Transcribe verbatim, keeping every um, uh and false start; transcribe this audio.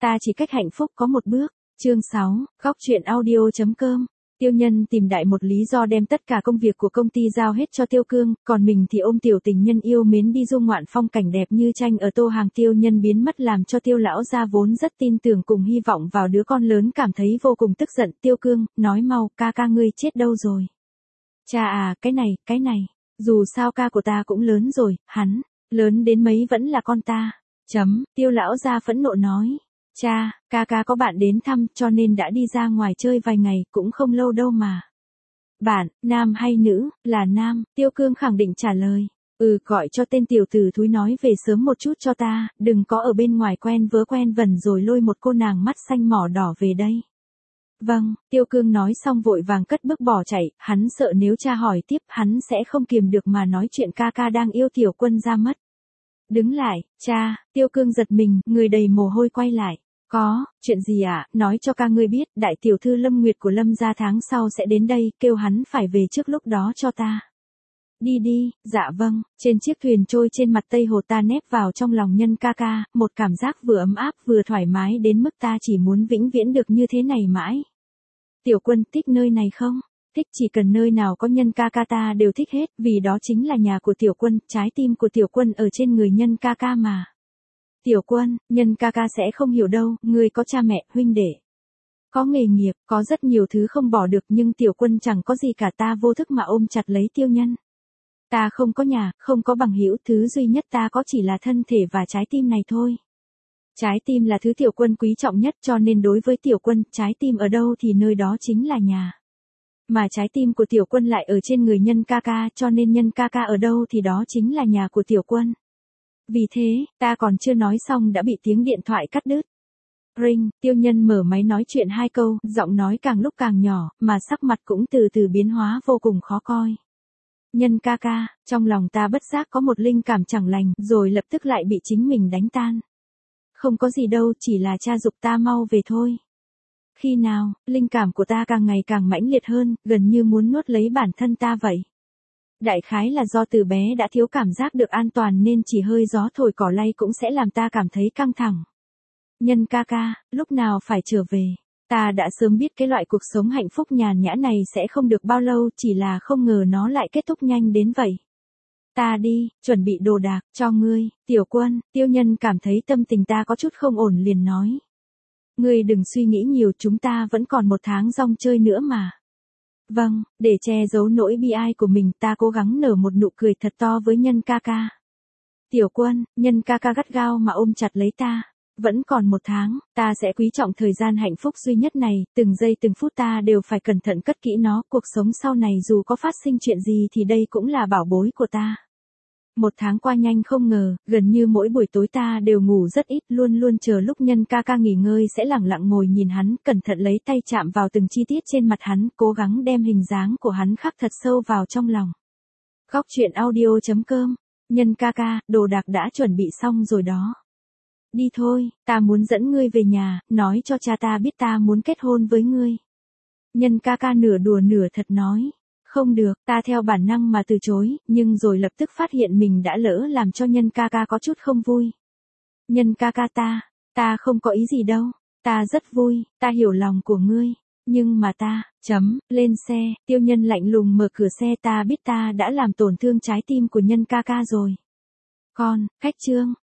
ta chỉ cách hạnh phúc có một bước. Chương sáu, góc truyện audio chấm com. Tiêu Nhân tìm đại một lý do đem tất cả công việc của công ty giao hết cho Tiêu Cương, còn mình thì ôm tiểu tình nhân yêu mến đi du ngoạn phong cảnh đẹp như tranh ở Tô Hàng. Tiêu Nhân biến mất làm cho Tiêu lão gia vốn rất tin tưởng cùng hy vọng vào đứa con lớn cảm thấy vô cùng tức giận. Tiêu Cương, nói mau, ca ca ngươi chết đâu rồi? Cha à, cái này, cái này, dù sao ca của ta cũng lớn rồi, hắn, lớn đến mấy vẫn là con ta. Chấm, Tiêu lão gia phẫn nộ nói. Cha, ca ca có bạn đến thăm cho nên đã đi ra ngoài chơi vài ngày, cũng không lâu đâu mà. Bạn, nam hay nữ? Là nam, Tiêu Cương khẳng định trả lời. Ừ, gọi cho tên tiểu tử thúi nói về sớm một chút cho ta, đừng có ở bên ngoài quen vớ quen vẩn rồi lôi một cô nàng mắt xanh mỏ đỏ về đây. Vâng, Tiêu Cương nói xong vội vàng cất bước bỏ chạy, hắn sợ nếu cha hỏi tiếp hắn sẽ không kiềm được mà nói chuyện ca ca đang yêu Tiểu Quân ra mất. Đứng lại, cha, Tiêu Cương giật mình, người đầy mồ hôi quay lại. Có, chuyện gì ạ, à? Nói cho ca ngươi biết, đại tiểu thư Lâm Nguyệt của Lâm gia tháng sau sẽ đến đây, kêu hắn phải về trước lúc đó cho ta. Đi đi, dạ vâng, trên chiếc thuyền trôi trên mặt Tây Hồ ta nép vào trong lòng Nhân ca ca, một cảm giác vừa ấm áp vừa thoải mái đến mức ta chỉ muốn vĩnh viễn được như thế này mãi. Tiểu Quân thích nơi này không? Thích, chỉ cần nơi nào có Nhân ca ca ta đều thích hết, vì đó chính là nhà của Tiểu Quân, trái tim của Tiểu Quân ở trên người Nhân ca ca mà. Tiểu Quân, Nhân ca ca sẽ không hiểu đâu, ngươi có cha mẹ, huynh đệ, có nghề nghiệp, có rất nhiều thứ không bỏ được, nhưng Tiểu Quân chẳng có gì cả. Ta vô thức mà ôm chặt lấy Tiêu Nhân. Ta không có nhà, không có bằng hữu, thứ duy nhất ta có chỉ là thân thể và trái tim này thôi. Trái tim là thứ Tiểu Quân quý trọng nhất, cho nên đối với Tiểu Quân, trái tim ở đâu thì nơi đó chính là nhà. Mà trái tim của Tiểu Quân lại ở trên người Nhân ca ca, cho nên Nhân ca ca ở đâu thì đó chính là nhà của Tiểu Quân. Vì thế, ta còn chưa nói xong đã bị tiếng điện thoại cắt đứt. Ring, Tiêu Nhân mở máy nói chuyện hai câu, giọng nói càng lúc càng nhỏ, mà sắc mặt cũng từ từ biến hóa vô cùng khó coi. Nhân ca ca, trong lòng ta bất giác có một linh cảm chẳng lành, rồi lập tức lại bị chính mình đánh tan. Không có gì đâu, chỉ là cha giục ta mau về thôi. Khi nào, linh cảm của ta càng ngày càng mãnh liệt hơn, gần như muốn nuốt lấy bản thân ta vậy. Đại khái là do từ bé đã thiếu cảm giác được an toàn nên chỉ hơi gió thổi cỏ lay cũng sẽ làm ta cảm thấy căng thẳng. Nhân ca ca, lúc nào phải trở về? Ta đã sớm biết cái loại cuộc sống hạnh phúc nhàn nhã này sẽ không được bao lâu, chỉ là không ngờ nó lại kết thúc nhanh đến vậy. Ta đi, chuẩn bị đồ đạc, cho ngươi, Tiểu Quân. Tiêu Nhân cảm thấy tâm tình ta có chút không ổn liền nói. Ngươi đừng suy nghĩ nhiều, chúng ta vẫn còn một tháng rong chơi nữa mà. Vâng, để che giấu nỗi bi ai của mình, ta cố gắng nở một nụ cười thật to với Nhân ca ca. Tiểu Quân, Nhân ca ca gắt gao mà ôm chặt lấy ta. Vẫn còn một tháng, ta sẽ quý trọng thời gian hạnh phúc duy nhất này, từng giây từng phút ta đều phải cẩn thận cất kỹ nó, cuộc sống sau này dù có phát sinh chuyện gì thì đây cũng là bảo bối của ta. Một tháng qua nhanh không ngờ, gần như mỗi buổi tối ta đều ngủ rất ít, luôn luôn chờ lúc Nhân ca ca nghỉ ngơi sẽ lẳng lặng ngồi nhìn hắn, cẩn thận lấy tay chạm vào từng chi tiết trên mặt hắn, cố gắng đem hình dáng của hắn khắc thật sâu vào trong lòng. Góc truyện audio chấm com. Nhân ca ca, đồ đạc đã chuẩn bị xong rồi đó. Đi thôi, ta muốn dẫn ngươi về nhà, nói cho cha ta biết ta muốn kết hôn với ngươi. Nhân ca ca nửa đùa nửa thật nói. Không được, ta theo bản năng mà từ chối, nhưng rồi lập tức phát hiện mình đã lỡ làm cho Nhân ca ca có chút không vui. Nhân ca ca ta, ta không có ý gì đâu, ta rất vui, ta hiểu lòng của ngươi, nhưng mà ta, chấm, lên xe. Tiêu Nhân lạnh lùng mở cửa xe, ta biết ta đã làm tổn thương trái tim của Nhân ca ca rồi. Con, khách trương,